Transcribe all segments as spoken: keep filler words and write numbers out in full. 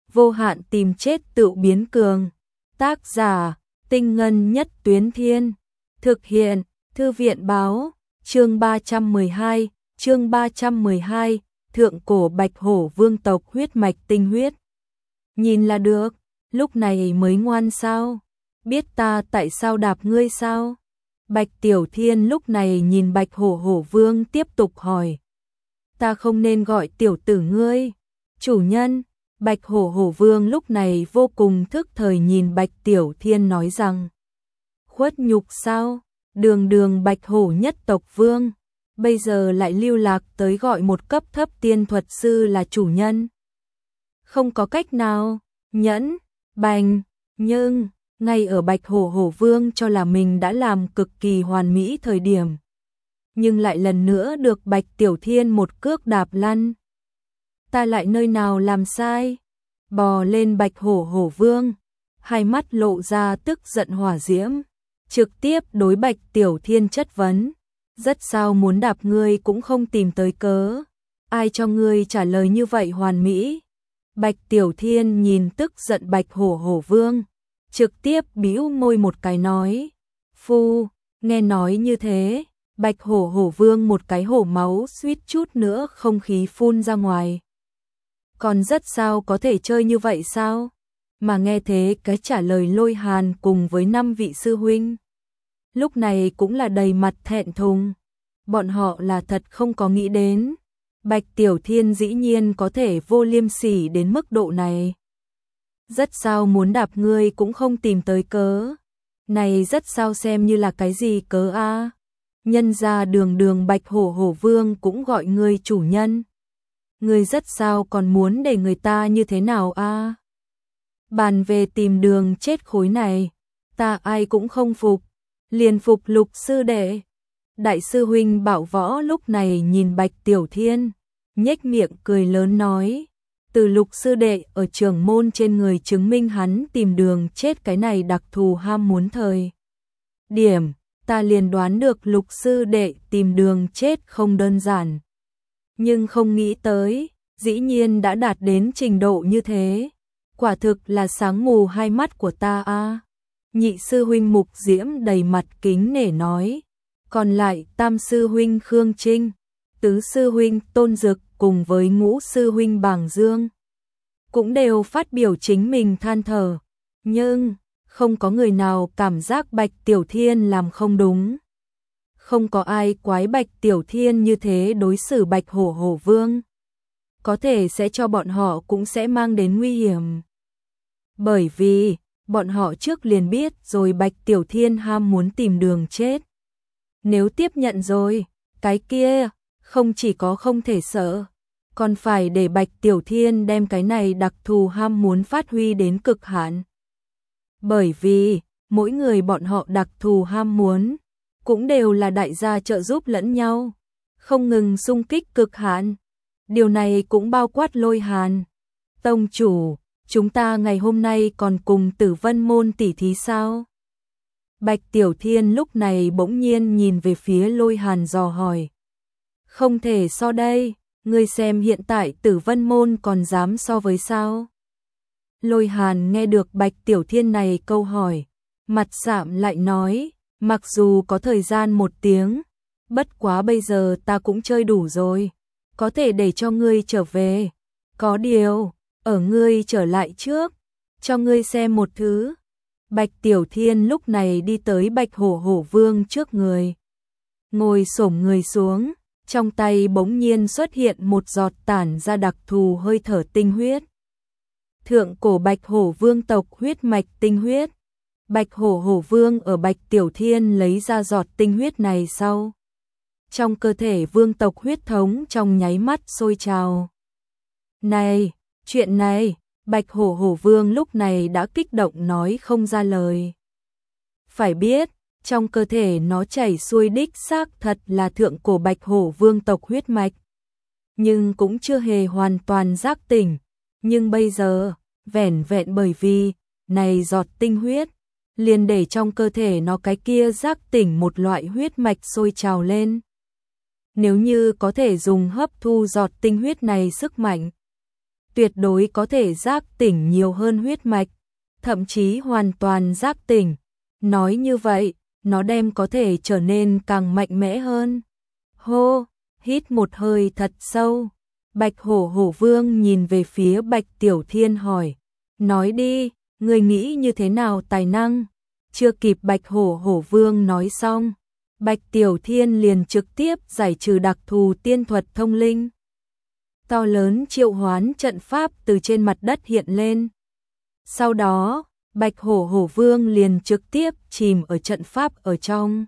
vô hạn tìm chết tự biến cường. Tác giả, Tinh Ngân Nhất Tuyến Thiên. Thực hiện, Thư viện báo, chương ba trăm mười hai, chương ba trăm mười hai, thượng cổ Bạch Hổ Vương tộc huyết mạch tinh huyết. Nhìn là được, lúc này mới ngoan sao? Biết ta tại sao đạp ngươi sao? Bạch Tiểu Thiên lúc này nhìn Bạch Hổ Hổ Vương tiếp tục hỏi. Ta không nên gọi tiểu tử ngươi. Chủ nhân, Bạch Hổ Hổ Vương lúc này vô cùng thức thời nhìn Bạch Tiểu Thiên nói rằng. Khuất nhục sao? Đường đường Bạch Hổ nhất tộc vương. Bây giờ lại lưu lạc tới gọi một cấp thấp tiên thuật sư là chủ nhân. Không có cách nào, nhẫn, bành, nhưng, ngay ở Bạch Hổ Hổ Vương cho là mình đã làm cực kỳ hoàn mỹ thời điểm. Nhưng lại lần nữa được Bạch Tiểu Thiên một cước đạp lăn. Ta lại nơi nào làm sai? Bò lên Bạch Hổ Hổ Vương, hai mắt lộ ra tức giận hỏa diễm, trực tiếp đối Bạch Tiểu Thiên chất vấn. Rất sao muốn đạp ngươi cũng không tìm tới cớ. Ai cho ngươi trả lời như vậy hoàn mỹ? Bạch Tiểu Thiên nhìn tức giận Bạch Hổ Hổ Vương, trực tiếp bĩu môi một cái nói. Phu, nghe nói như thế, Bạch Hổ Hổ Vương một cái hổ máu suýt chút nữa không khí phun ra ngoài. Còn rất sao có thể chơi như vậy sao? Mà nghe thế cái trả lời Lôi Hàn cùng với năm vị sư huynh. Lúc này cũng là đầy mặt thẹn thùng. Bọn họ là thật không có nghĩ đến. Bạch Tiểu Thiên dĩ nhiên có thể vô liêm sỉ đến mức độ này. Rất sao muốn đạp ngươi cũng không tìm tới cớ. Này rất sao xem như là cái gì cớ a? Nhân ra đường đường Bạch Hổ Hổ Vương cũng gọi ngươi chủ nhân. Ngươi rất sao còn muốn để người ta như thế nào a? Bàn về tìm đường chết khối này, ta ai cũng không phục, liền phục Lục sư đệ. Đại sư huynh Bảo Võ lúc này nhìn Bạch Tiểu Thiên, nhếch miệng cười lớn nói, từ Lục sư đệ ở trưởng môn trên người chứng minh hắn tìm đường chết cái này đặc thù ham muốn thời điểm, ta liền đoán được Lục sư đệ tìm đường chết không đơn giản. Nhưng không nghĩ tới, dĩ nhiên đã đạt đến trình độ như thế. Quả thực là sáng mù hai mắt của ta a. Nhị sư huynh Mục Diễm đầy mặt kính nể nói. Còn lại tam sư huynh Khương Trinh, tứ sư huynh Tôn Dực cùng với ngũ sư huynh Bàng Dương cũng đều phát biểu chính mình than thở. Nhưng, không có người nào cảm giác Bạch Tiểu Thiên làm không đúng. Không có ai quái Bạch Tiểu Thiên như thế đối xử Bạch Hổ Hổ Vương. Có thể sẽ cho bọn họ cũng sẽ mang đến nguy hiểm. Bởi vì, bọn họ trước liền biết rồi Bạch Tiểu Thiên ham muốn tìm đường chết. Nếu tiếp nhận rồi, cái kia, không chỉ có không thể sợ, còn phải để Bạch Tiểu Thiên đem cái này đặc thù ham muốn phát huy đến cực hạn. Bởi vì, mỗi người bọn họ đặc thù ham muốn, cũng đều là đại gia trợ giúp lẫn nhau, không ngừng xung kích cực hạn. Điều này cũng bao quát Lôi Hàn. Tông chủ, chúng ta ngày hôm nay còn cùng Tử Vân môn tỉ thí sao? Bạch Tiểu Thiên lúc này bỗng nhiên nhìn về phía Lôi Hàn dò hỏi. Không thể so đây, ngươi xem hiện tại Tử Vân môn còn dám so với sao? Lôi Hàn nghe được Bạch Tiểu Thiên này câu hỏi, mặt sạm lại nói, mặc dù có thời gian một tiếng, bất quá bây giờ ta cũng chơi đủ rồi, có thể để cho ngươi trở về. Có điều, ở ngươi trở lại trước, cho ngươi xem một thứ. Bạch Tiểu Thiên lúc này đi tới Bạch Hổ Hổ Vương trước người. Ngồi xổm người xuống, trong tay bỗng nhiên xuất hiện một giọt tản ra đặc thù hơi thở tinh huyết. Thượng cổ Bạch Hổ Vương tộc huyết mạch tinh huyết. Bạch Hổ Hổ Vương ở Bạch Tiểu Thiên lấy ra giọt tinh huyết này sau. Trong cơ thể vương tộc huyết thống trong nháy mắt sôi trào. Này, chuyện này, Bạch Hổ Hổ Vương lúc này đã kích động nói không ra lời. Phải biết, trong cơ thể nó chảy xuôi đích xác thật là thượng cổ Bạch Hổ Vương tộc huyết mạch. Nhưng cũng chưa hề hoàn toàn giác tỉnh. Nhưng bây giờ, vẻn vẹn bởi vì, này giọt tinh huyết, liền để trong cơ thể nó cái kia giác tỉnh một loại huyết mạch sôi trào lên. Nếu như có thể dùng hấp thu giọt tinh huyết này sức mạnh, tuyệt đối có thể giác tỉnh nhiều hơn huyết mạch, thậm chí hoàn toàn giác tỉnh. Nói như vậy, nó đem có thể trở nên càng mạnh mẽ hơn. Hô, hít một hơi thật sâu. Bạch Hổ Hổ Vương nhìn về phía Bạch Tiểu Thiên hỏi, nói đi, ngươi nghĩ như thế nào tài năng? Chưa kịp Bạch Hổ Hổ Vương nói xong, Bạch Tiểu Thiên liền trực tiếp giải trừ đặc thù tiên thuật thông linh. To lớn triệu hoán trận pháp từ trên mặt đất hiện lên. Sau đó, Bạch Hổ Hổ Vương liền trực tiếp chìm ở trận pháp ở trong.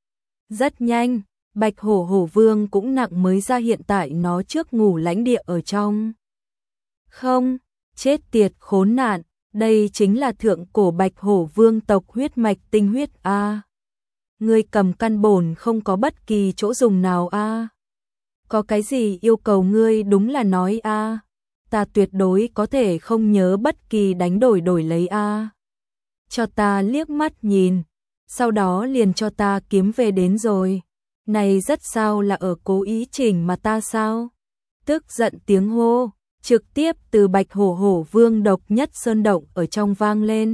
Rất nhanh, Bạch Hổ Hổ Vương cũng nặng mới ra hiện tại nó trước ngủ lãnh địa ở trong. Không, chết tiệt khốn nạn, đây chính là thượng cổ Bạch Hổ Vương tộc huyết mạch tinh huyết a. À. Ngươi cầm căn bổn không có bất kỳ chỗ dùng nào a. À. Có cái gì yêu cầu ngươi đúng là nói a. À. Ta tuyệt đối có thể không nhớ bất kỳ đánh đổi đổi lấy a. À. Cho ta liếc mắt nhìn, sau đó liền cho ta kiếm về đến rồi. Này rất sao là ở cố ý chỉnh mà ta sao? Tức giận tiếng hô, trực tiếp từ Bạch Hổ Hổ Vương độc nhất sơn động ở trong vang lên.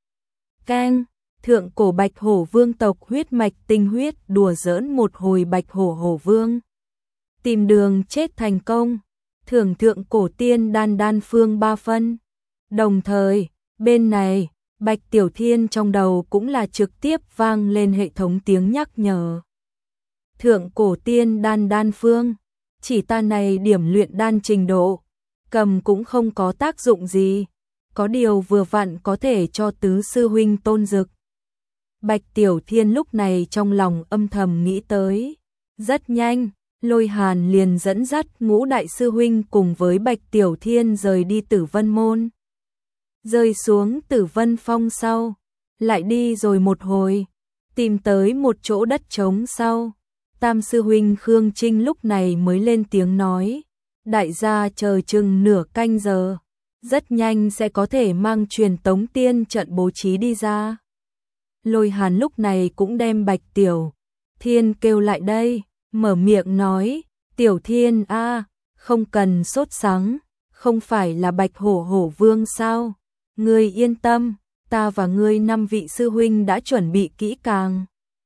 Keng, thượng cổ Bạch Hổ Vương tộc huyết mạch tinh huyết đùa giỡn một hồi Bạch Hổ Hổ Vương. Tìm đường chết thành công, thưởng thượng cổ tiên đan đan phương ba phân. Đồng thời, bên này, Bạch Tiểu Thiên trong đầu cũng là trực tiếp vang lên hệ thống tiếng nhắc nhở. Thượng cổ tiên đan đan phương, chỉ ta này điểm luyện đan trình độ, cầm cũng không có tác dụng gì, có điều vừa vặn có thể cho tứ sư huynh tôn dực. Bạch Tiểu Thiên lúc này trong lòng âm thầm nghĩ tới, rất nhanh, Lôi Hàn liền dẫn dắt ngũ đại sư huynh cùng với Bạch Tiểu Thiên rời đi Tử Vân Môn. Rơi xuống Tử Vân Phong sau, lại đi rồi một hồi, tìm tới một chỗ đất trống sau. Tam sư huynh Khương Trinh lúc này mới lên tiếng nói, đại gia chờ chừng nửa canh giờ, rất nhanh sẽ có thể mang truyền tống tiên trận bố trí đi ra. Lôi Hàn lúc này cũng đem Bạch Tiểu Thiên kêu lại đây, mở miệng nói, Tiểu Thiên a, không cần sốt sắng, không phải là Bạch Hổ Hổ Vương sao? Ngươi yên tâm, ta và ngươi năm vị sư huynh đã chuẩn bị kỹ càng.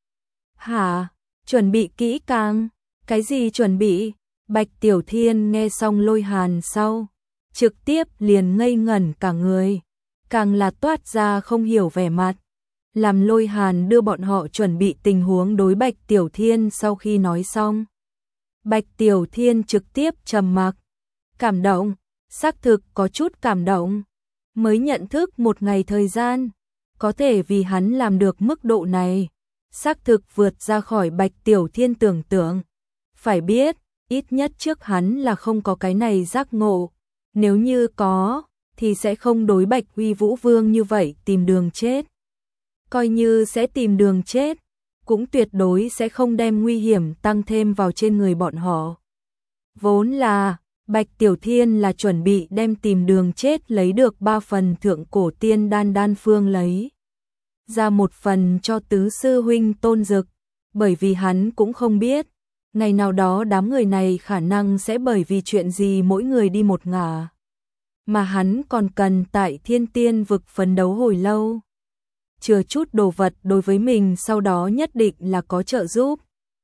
Hả? Chuẩn bị kỹ càng? Cái gì chuẩn bị? Bạch Tiểu Thiên nghe xong Lôi Hàn sau, trực tiếp liền ngây ngẩn cả người, càng là toát ra không hiểu vẻ mặt. Làm Lôi Hàn đưa bọn họ chuẩn bị tình huống đối Bạch Tiểu Thiên sau khi nói xong. Bạch Tiểu Thiên trực tiếp trầm mặc, cảm động, xác thực có chút cảm động, mới nhận thức một ngày thời gian, có thể vì hắn làm được mức độ này, xác thực vượt ra khỏi Bạch Tiểu Thiên tưởng tượng. Phải biết, ít nhất trước hắn là không có cái này giác ngộ, nếu như có, thì sẽ không đối Bạch Huy Vũ Vương như vậy tìm đường chết. Coi như sẽ tìm đường chết, cũng tuyệt đối sẽ không đem nguy hiểm tăng thêm vào trên người bọn họ. Vốn là, Bạch Tiểu Thiên là chuẩn bị đem tìm đường chết lấy được ba phần thượng cổ tiên đan đan phương lấy ra một phần cho tứ sư huynh Tôn Dực, bởi vì hắn cũng không biết, ngày nào đó đám người này khả năng sẽ bởi vì chuyện gì mỗi người đi một ngả, mà hắn còn cần tại Thiên Tiên vực phấn đấu hồi lâu. Chừa chút đồ vật đối với mình sau đó nhất định là có trợ giúp.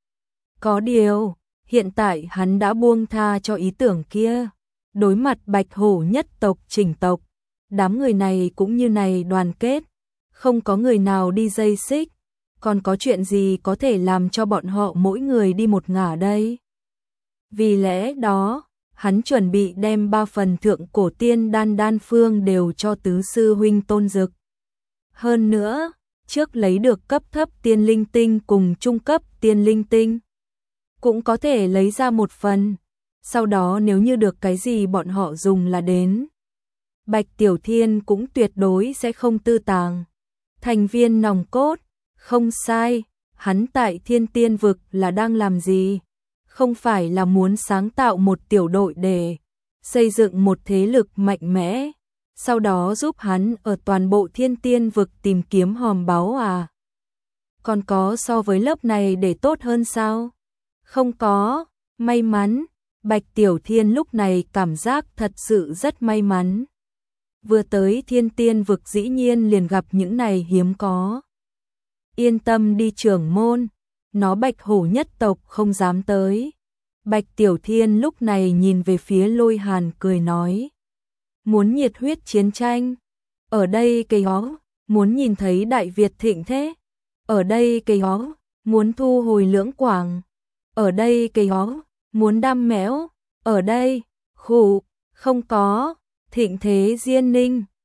Có điều, hiện tại hắn đã buông tha cho ý tưởng kia. Đối mặt Bạch Hổ nhất tộc chỉnh tộc, đám người này cũng như này đoàn kết, không có người nào đi dây xích, còn có chuyện gì có thể làm cho bọn họ mỗi người đi một ngả đây. Vì lẽ đó, hắn chuẩn bị đem ba phần thượng cổ tiên đan đan phương đều cho tứ sư huynh Tôn Dực. Hơn nữa, trước lấy được cấp thấp tiên linh tinh cùng trung cấp tiên linh tinh, cũng có thể lấy ra một phần, sau đó nếu như được cái gì bọn họ dùng là đến. Bạch Tiểu Thiên cũng tuyệt đối sẽ không tư tàng. Thành viên nòng cốt, không sai, hắn tại Thiên Tiên vực là đang làm gì? Không phải là muốn sáng tạo một tiểu đội để xây dựng một thế lực mạnh mẽ, sau đó giúp hắn ở toàn bộ Thiên Tiên vực tìm kiếm hòm báu à? Còn có so với lớp này để tốt hơn sao? Không có, may mắn, Bạch Tiểu Thiên lúc này cảm giác thật sự rất may mắn. Vừa tới Thiên Tiên vực dĩ nhiên liền gặp những này hiếm có. Yên tâm đi trưởng môn, nó Bạch Hổ nhất tộc không dám tới. Bạch Tiểu Thiên lúc này nhìn về phía Lôi Hàn cười nói. Muốn nhiệt huyết chiến tranh. Ở đây cây hó, muốn nhìn thấy Đại Việt thịnh thế. Ở đây cây hó, muốn thu hồi Lưỡng Quảng. Ở đây cây hó, muốn đam mẽo. Ở đây, khủ, không có, thịnh thế Diên Ninh.